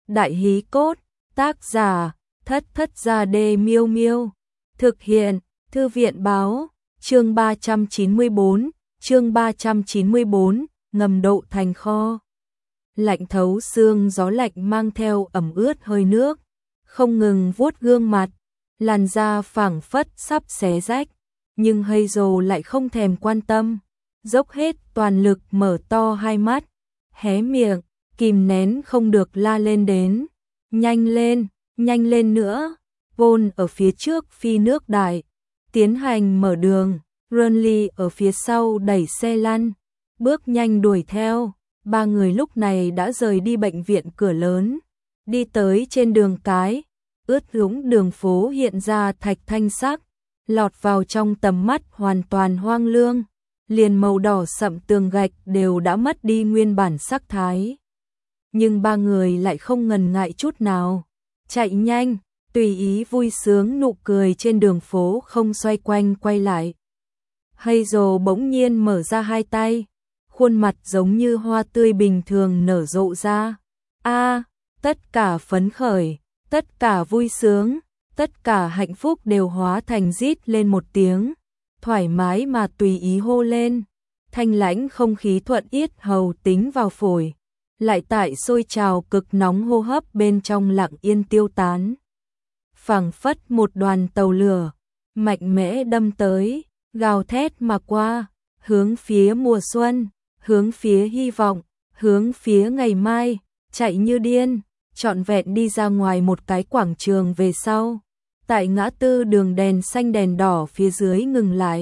Đại hí cốt, tác giả, Thất Thất Gia Đê Miêu Miêu. Thực hiện, Thư viện báo, chương 394, ngầm độ thành kho. Lạnh thấu xương, gió lạnh mang theo ẩm ướt hơi nước, không ngừng vuốt gương mặt, làn da phảng phất sắp xé rách, nhưng Hazel lại không thèm quan tâm, dốc hết toàn lực mở to hai mắt, hé miệng, kìm nén không được la lên đến. Nhanh lên nữa. Paul ở phía trước phi nước đại, tiến hành mở đường, Renly ở phía sau đẩy xe lăn, bước nhanh đuổi theo. Ba người lúc này đã rời đi bệnh viện cửa lớn, đi tới trên đường cái, ướt sũng đường phố hiện ra thạch thanh sắc, lọt vào trong tầm mắt hoàn toàn hoang lương, liền màu đỏ sậm tường gạch đều đã mất đi nguyên bản sắc thái. Nhưng ba người lại không ngần ngại chút nào, chạy nhanh, tùy ý vui sướng nụ cười trên đường phố không xoay quanh quay lại. Hazel bỗng nhiên mở ra hai tay, khuôn mặt giống như hoa tươi bình thường nở rộ ra. Tất cả phấn khởi, tất cả vui sướng, tất cả hạnh phúc đều hóa thành rít lên một tiếng, thoải mái mà tùy ý hô lên. Thanh lãnh không khí thuận yết hầu tính vào phổi, lại tại sôi trào cực nóng hô hấp bên trong lặng yên tiêu tán. Phảng phất một đoàn tàu lửa, mạnh mẽ đâm tới, gào thét mà qua, hướng phía mùa xuân, hướng phía hy vọng, hướng phía ngày mai, chạy như điên, trọn vẹn đi ra ngoài một cái quảng trường về sau. Tại ngã tư đường đèn xanh đèn đỏ phía dưới ngừng lại.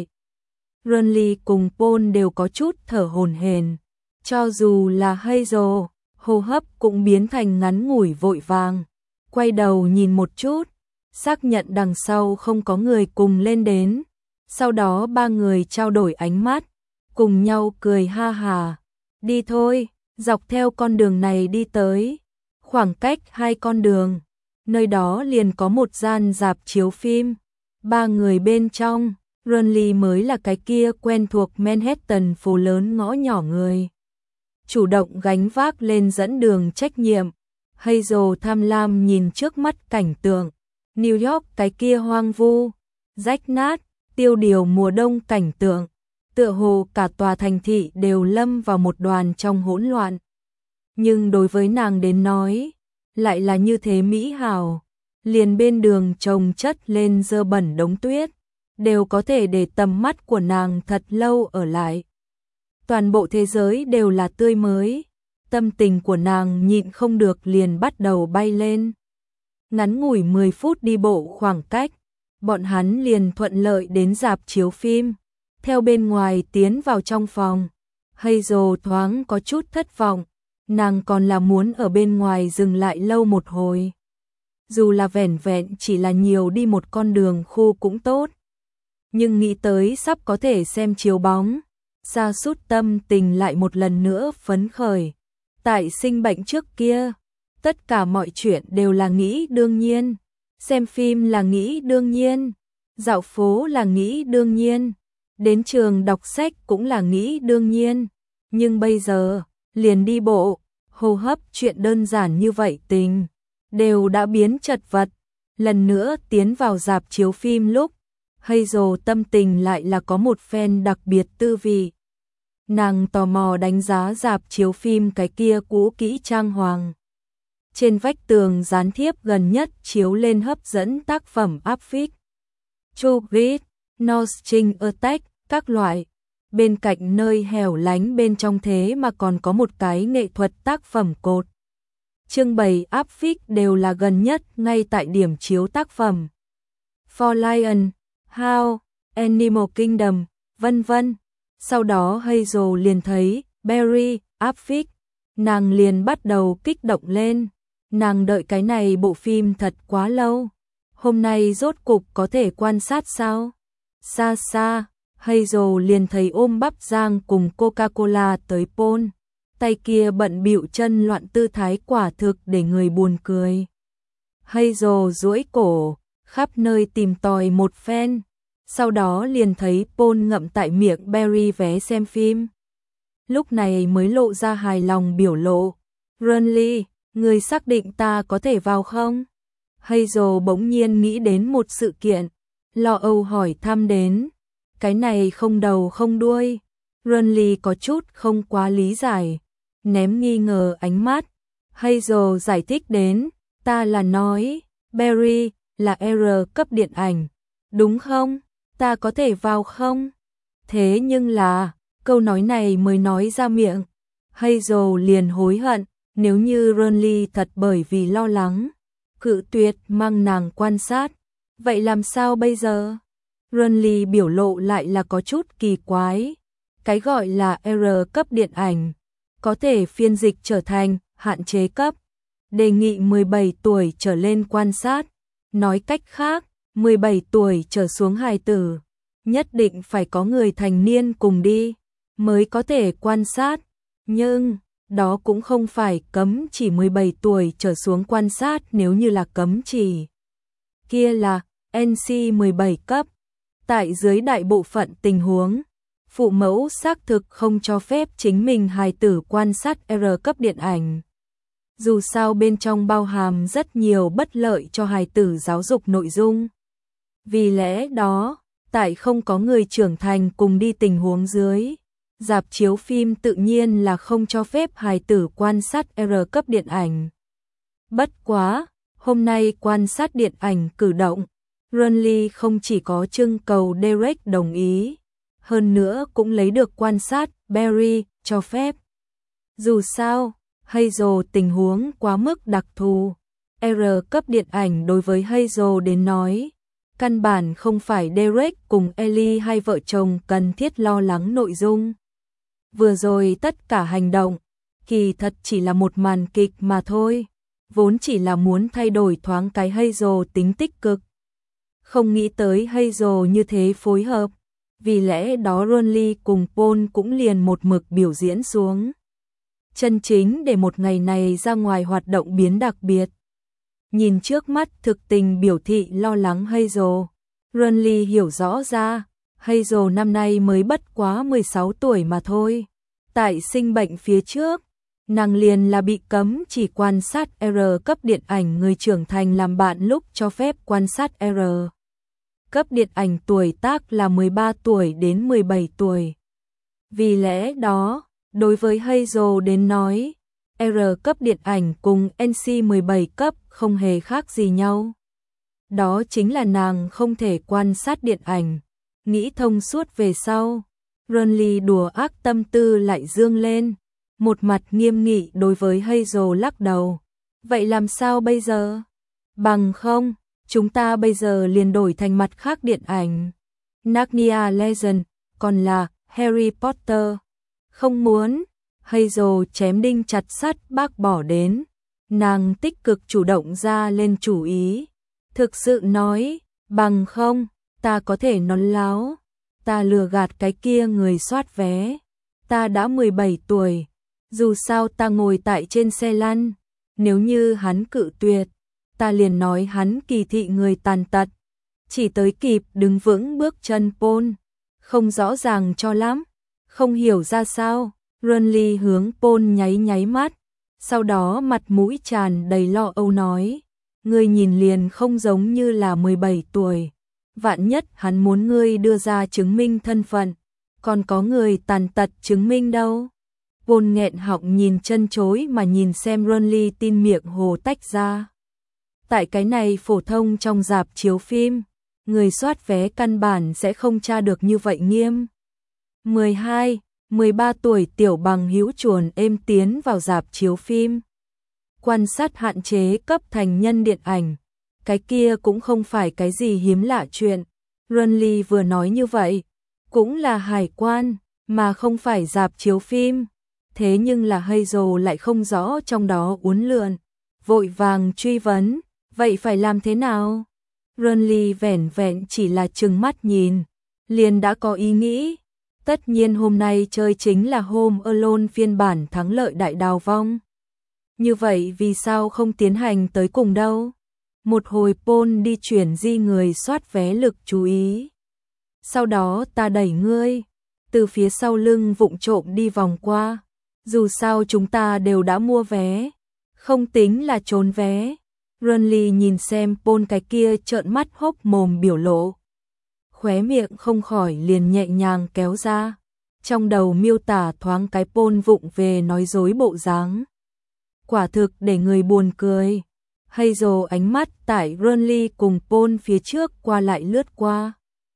Renly cùng Paul đều có chút thở hổn hển, cho dù là Hazel, hô hấp cũng biến thành ngắn ngủi vội vàng. Quay đầu nhìn một chút, xác nhận đằng sau không có người cùng lên đến. Sau đó ba người trao đổi ánh mắt, cùng nhau cười ha hà. Đi thôi, dọc theo con đường này đi tới. Khoảng cách hai con đường, nơi đó liền có một gian rạp chiếu phim. Ba người bên trong, Renly mới là cái kia quen thuộc Manhattan phố lớn ngõ nhỏ người, chủ động gánh vác lên dẫn đường trách nhiệm. Hazel tham lam nhìn trước mắt cảnh tượng New York cái kia hoang vu, rách nát, tiêu điều mùa đông cảnh tượng, tựa hồ cả tòa thành thị đều lâm vào một đoàn trong hỗn loạn. Nhưng đối với nàng đến nói, lại là như thế mỹ hảo, liền bên đường chồng chất lên dơ bẩn đống tuyết, đều có thể để tầm mắt của nàng thật lâu ở lại. Toàn bộ thế giới đều là tươi mới, tâm tình của nàng nhịn không được liền bắt đầu bay lên. Ngắn ngủi 10 phút đi bộ khoảng cách, bọn hắn liền thuận lợi đến rạp chiếu phim. Theo bên ngoài tiến vào trong phòng, Hazel thoáng có chút thất vọng, nàng còn là muốn ở bên ngoài dừng lại lâu một hồi. Dù là vẻn vẹn chỉ là nhiều đi một con đường khu cũng tốt. Nhưng nghĩ tới sắp có thể xem chiếu bóng, sa sút tâm tình lại một lần nữa phấn khởi. Tại sinh bệnh trước kia, tất cả mọi chuyện đều là nghĩ đương nhiên. Xem phim là nghĩ đương nhiên, dạo phố là nghĩ đương nhiên, đến trường đọc sách cũng là nghĩ đương nhiên. Nhưng bây giờ, liền đi bộ, hô hấp chuyện đơn giản như vậy tình, đều đã biến chật vật. Lần nữa tiến vào rạp chiếu phim lúc, Hazel tâm tình lại là có một phen đặc biệt tư vị. Nàng tò mò đánh giá rạp chiếu phim cái kia cũ kỹ trang hoàng. Trên vách tường dán thiếp gần nhất chiếu lên hấp dẫn tác phẩm áp phích, True Grit, North String Attack, các loại. Bên cạnh nơi hẻo lánh bên trong thế mà còn có một cái nghệ thuật tác phẩm cột. Trưng bày áp phích đều là gần nhất ngay tại điểm chiếu tác phẩm. For Lion, How, Animal Kingdom, vân vân. Sau đó Hazel liền thấy Barry, áp phích. Nàng liền bắt đầu kích động lên. Nàng đợi cái này bộ phim thật quá lâu. Hôm nay rốt cục có thể quan sát sao? Xa xa, Hazel liền thấy ôm bắp rang cùng Coca-Cola tới Paul. Tay kia bận bịu chân loạn tư thái quả thực để người buồn cười. Hazel duỗi cổ, khắp nơi tìm tòi một phen. Sau đó liền thấy Paul ngậm tại miệng Barry vé xem phim. Lúc này mới lộ ra hài lòng biểu lộ. Renly, Ngươi xác định ta có thể vào không? Hazel bỗng nhiên nghĩ đến một sự kiện, lo âu hỏi thăm đến. Cái này không đầu không đuôi. Renly có chút không quá lý giải, ném nghi ngờ ánh mắt. Hazel giải thích đến, ta là nói, Barry là R cấp điện ảnh, đúng không? Ta có thể vào không? Thế nhưng là, câu nói này mới nói ra miệng. Hazel liền hối hận, nếu như Renly thật bởi vì lo lắng, cự tuyệt mang nàng quan sát, vậy làm sao bây giờ? Renly biểu lộ lại là có chút kỳ quái. Cái gọi là R cấp điện ảnh, có thể phiên dịch trở thành hạn chế cấp, đề nghị 17 tuổi trở lên quan sát. Nói cách khác, 17 tuổi trở xuống hài tử, nhất định phải có người thành niên cùng đi, mới có thể quan sát. Nhưng, đó cũng không phải cấm chỉ 17 tuổi trở xuống quan sát, nếu như là cấm chỉ. Kia là NC 17 cấp. Tại dưới đại bộ phận tình huống, phụ mẫu xác thực không cho phép chính mình hài tử quan sát R cấp điện ảnh. Dù sao bên trong bao hàm rất nhiều bất lợi cho hài tử giáo dục nội dung. Vì lẽ đó, tại không có người trưởng thành cùng đi tình huống dưới, rạp chiếu phim tự nhiên là không cho phép hài tử quan sát R cấp điện ảnh. Bất quá, hôm nay quan sát điện ảnh cử động, Renly không chỉ có trưng cầu Derek đồng ý, hơn nữa cũng lấy được quan sát Barry cho phép. Dù sao, Hazel tình huống quá mức đặc thù, R cấp điện ảnh đối với Hazel đến nói, căn bản không phải Derek cùng Ellie hai vợ chồng cần thiết lo lắng nội dung. Vừa rồi tất cả hành động, kỳ thật chỉ là một màn kịch mà thôi, vốn chỉ là muốn thay đổi thoáng cái Hazel tính tích cực. Không nghĩ tới Hazel như thế phối hợp, vì lẽ đó Renly cùng Paul cũng liền một mực biểu diễn xuống. Chân chính để một ngày này ra ngoài hoạt động biến đặc biệt. Nhìn trước mắt thực tình biểu thị lo lắng Hazel, Renly hiểu rõ ra, Hazel năm nay mới bất quá 16 tuổi mà thôi. Tại sinh bệnh phía trước, nàng liền là bị cấm chỉ quan sát R cấp điện ảnh người trưởng thành làm bạn lúc cho phép quan sát R cấp điện ảnh tuổi tác là 13 tuổi đến 17 tuổi. Vì lẽ đó, đối với Hazel đến nói, R cấp điện ảnh cùng NC 17 cấp không hề khác gì nhau. Đó chính là nàng không thể quan sát điện ảnh. Nghĩ thông suốt về sau, Renly đùa ác tâm tư lại dương lên, một mặt nghiêm nghị đối với Hazel lắc đầu. Vậy làm sao bây giờ? Bằng không, chúng ta bây giờ liền đổi thành mặt khác điện ảnh. Narnia Legend, còn là Harry Potter. Không muốn, Hazel chém đinh chặt sắt bác bỏ đến. Nàng tích cực chủ động ra lên chủ ý. Thực sự nói, bằng không, ta có thể nói láo. Ta lừa gạt cái kia người soát vé. Ta đã 17 tuổi. Dù sao ta ngồi tại trên xe lăn. Nếu như hắn cự tuyệt, ta liền nói hắn kỳ thị người tàn tật. Chỉ tới kịp đứng vững bước chân Paul. Không rõ ràng cho lắm. Không hiểu ra sao. Renly hướng Paul nháy nháy mắt. Sau đó mặt mũi tràn đầy lo âu nói. Ngươi nhìn liền không giống như là 17 tuổi. Vạn nhất hắn muốn ngươi đưa ra chứng minh thân phận. Còn có người tàn tật chứng minh đâu. Paul nghẹn họng nhìn chân chối mà nhìn xem Renly tin miệng hồ tách ra. Tại cái này phổ thông trong rạp chiếu phim, người soát vé căn bản sẽ không tra được như vậy nghiêm. 12, 13 tuổi tiểu bằng hữu chuồn êm tiến vào rạp chiếu phim. Quan sát hạn chế cấp thành nhân điện ảnh. Cái kia cũng không phải cái gì hiếm lạ chuyện. Renly vừa nói như vậy, cũng là hải quan, mà không phải rạp chiếu phim. Thế nhưng là Hazel lại không rõ trong đó uốn lượn, vội vàng truy vấn, vậy phải làm thế nào? Renly vẻn vẹn chỉ là trừng mắt nhìn, liền đã có ý nghĩ. Tất nhiên hôm nay chơi chính là Home Alone phiên bản thắng lợi đại đào vong. Như vậy vì sao không tiến hành tới cùng đâu? Một hồi Paul đi chuyển di người soát vé lực chú ý. Sau đó ta đẩy ngươi, từ phía sau lưng vụng trộm đi vòng qua. Dù sao chúng ta đều đã mua vé. Không tính là trốn vé. Renly nhìn xem Paul cái kia trợn mắt hốc mồm biểu lộ. Khóe miệng không khỏi liền nhẹ nhàng kéo ra. Trong đầu miêu tả thoáng cái Paul vụng về nói dối bộ dáng. Quả thực để người buồn cười. Hazel ánh mắt tại Renly cùng Paul phía trước qua lại lướt qua.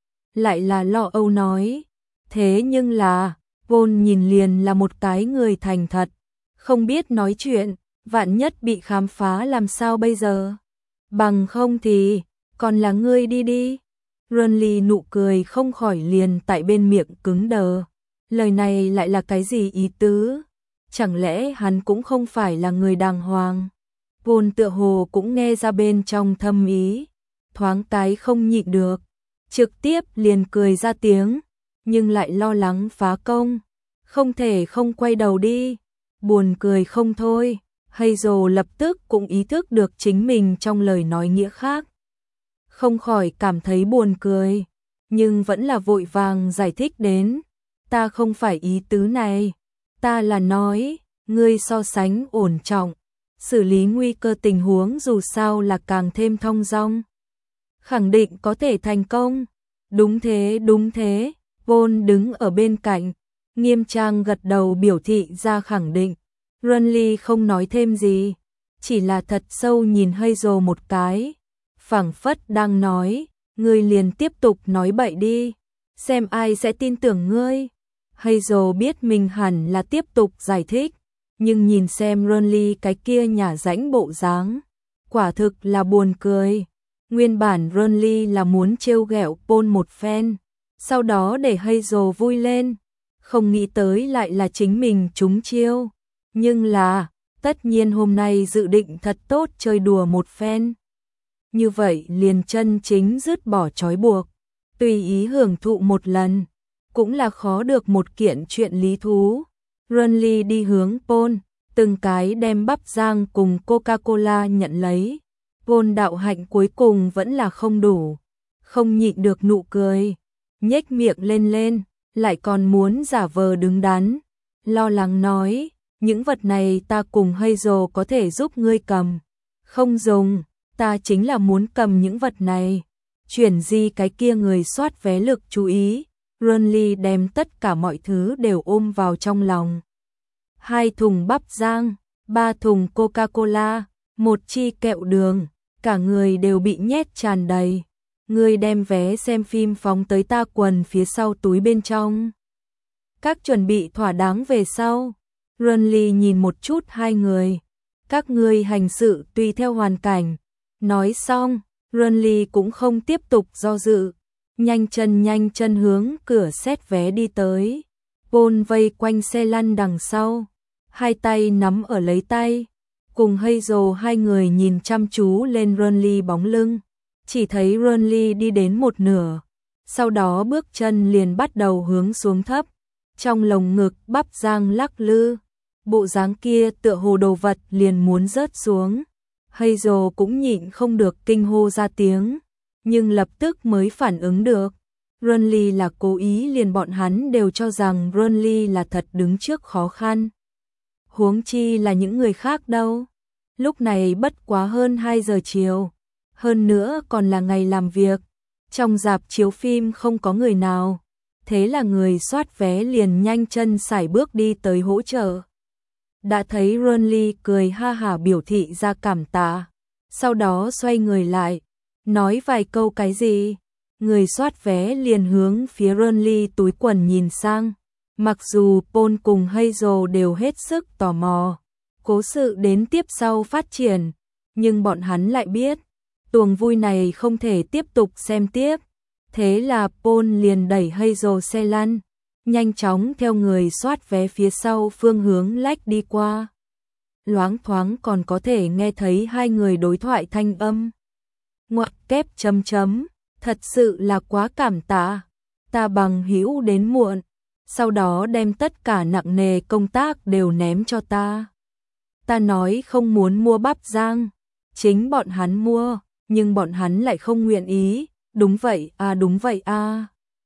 Lại là lo âu nói. Thế nhưng là, Paul nhìn liền là một cái người thành thật. Không biết nói chuyện, vạn nhất bị khám phá làm sao bây giờ. Bằng không thì, còn là ngươi đi đi. Renly nụ cười không khỏi liền tại bên miệng cứng đờ. Lời này lại là cái gì ý tứ? Chẳng lẽ hắn cũng không phải là người đàng hoàng? Paul tựa hồ cũng nghe ra bên trong thâm ý. Thoáng cái không nhịn được. Trực tiếp liền cười ra tiếng. Nhưng lại lo lắng phá công. Không thể không quay đầu đi. Buồn cười không thôi. Hazel lập tức cũng ý thức được chính mình trong lời nói nghĩa khác. Không khỏi cảm thấy buồn cười. Nhưng vẫn là vội vàng giải thích đến. Ta không phải ý tứ này. Ta là nói, ngươi so sánh ổn trọng. Xử lý nguy cơ tình huống dù sao là càng thêm thong dong. Khẳng định có thể thành công. Đúng thế, đúng thế. Paul đứng ở bên cạnh. Nghiêm trang gật đầu biểu thị ra khẳng định. Renly không nói thêm gì. Chỉ là thật sâu nhìn Hazel một cái. Phảng phất đang nói. Ngươi liền tiếp tục nói bậy đi. Xem ai sẽ tin tưởng ngươi. Hazel biết mình hẳn là tiếp tục giải thích. Nhưng nhìn xem Renly cái kia nhả rãnh bộ dáng. Quả thực là buồn cười. Nguyên bản Renly là muốn trêu ghẹo Paul một phen. Sau đó để Hazel vui lên. Không nghĩ tới lại là chính mình trúng chiêu. Nhưng là, tất nhiên hôm nay dự định thật tốt chơi đùa một phen. Như vậy liền chân chính dứt bỏ trói buộc. Tùy ý hưởng thụ một lần. Cũng là khó được một kiện chuyện lý thú. Renly đi hướng Paul, từng cái đem bắp rang cùng Coca-Cola nhận lấy. Paul đạo hạnh cuối cùng vẫn là không đủ. Không nhịn được nụ cười. Nhếch miệng lên lên, lại còn muốn giả vờ đứng đắn. Lo lắng nói, những vật này ta cùng Hazel có thể giúp ngươi cầm. Không dùng, ta chính là muốn cầm những vật này. Chuyển di cái kia người soát vé lực chú ý. Renly đem tất cả mọi thứ đều ôm vào trong lòng. 2 thùng bắp rang, 3 thùng Coca-Cola, 1 chi kẹo đường, cả người đều bị nhét tràn đầy. Ngươi đem vé xem phim phóng tới ta quần phía sau túi bên trong. Các chuẩn bị thỏa đáng về sau. Renly nhìn một chút hai người. Các ngươi hành sự tùy theo hoàn cảnh. Nói xong, Renly cũng không tiếp tục do dự. Nhanh chân hướng cửa xét vé đi tới. Paul vây quanh xe lăn đằng sau. Hai tay nắm ở lấy tay. Cùng Hazel hai người nhìn chăm chú lên Renly bóng lưng. Chỉ thấy Renly đi đến một nửa. Sau đó bước chân liền bắt đầu hướng xuống thấp. Trong lồng ngực bắp rang lắc lư. Bộ dáng kia tựa hồ đồ vật liền muốn rớt xuống. Hazel cũng nhịn không được kinh hô ra tiếng. Nhưng lập tức mới phản ứng được. Renly là cố ý, liền bọn hắn đều cho rằng Renly là thật đứng trước khó khăn. Huống chi là những người khác đâu. Lúc này bất quá hơn 2 giờ chiều. Hơn nữa còn là ngày làm việc. Trong rạp chiếu phim không có người nào. Thế là người soát vé liền nhanh chân sải bước đi tới hỗ trợ. Đã thấy Renly cười ha hả biểu thị ra cảm tạ. Sau đó xoay người lại. Nói vài câu cái gì. Người soát vé liền hướng phía Renly túi quần nhìn sang. Mặc dù Paul cùng Hazel đều hết sức tò mò. Cố sự đến tiếp sau phát triển. Nhưng bọn hắn lại biết. Tuồng vui này không thể tiếp tục xem tiếp. Thế là Paul liền đẩy Hazel xe lăn. Nhanh chóng theo người soát vé phía sau phương hướng lách đi qua. Loáng thoáng còn có thể nghe thấy hai người đối thoại thanh âm. Ngoặc kép chấm chấm. Thật sự là quá cảm tạ. Ta bằng hữu đến muộn. Sau đó đem tất cả nặng nề công tác đều ném cho ta. Ta nói không muốn mua bắp rang. Chính bọn hắn mua. Nhưng bọn hắn lại không nguyện ý. Đúng vậy à, đúng vậy à.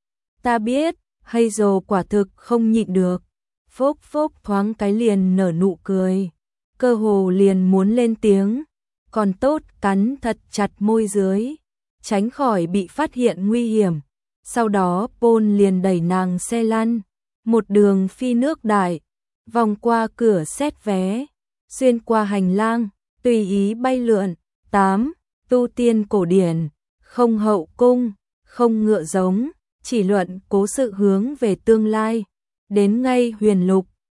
Ta biết. Hazel quả thực không nhịn được. Phốc phốc thoáng cái liền nở nụ cười. cơ hồ liền muốn lên tiếng, còn tốt cắn thật chặt môi dưới, tránh khỏi bị phát hiện nguy hiểm. Sau đó Paul liền đẩy nàng xe lăn, một đường phi nước đại, vòng qua cửa xét vé, xuyên qua hành lang, tùy ý bay lượn. 8. Tu tiên cổ điển, không hậu cung, không ngựa giống, chỉ luận cố sự hướng về tương lai. Đến ngay huyền lục,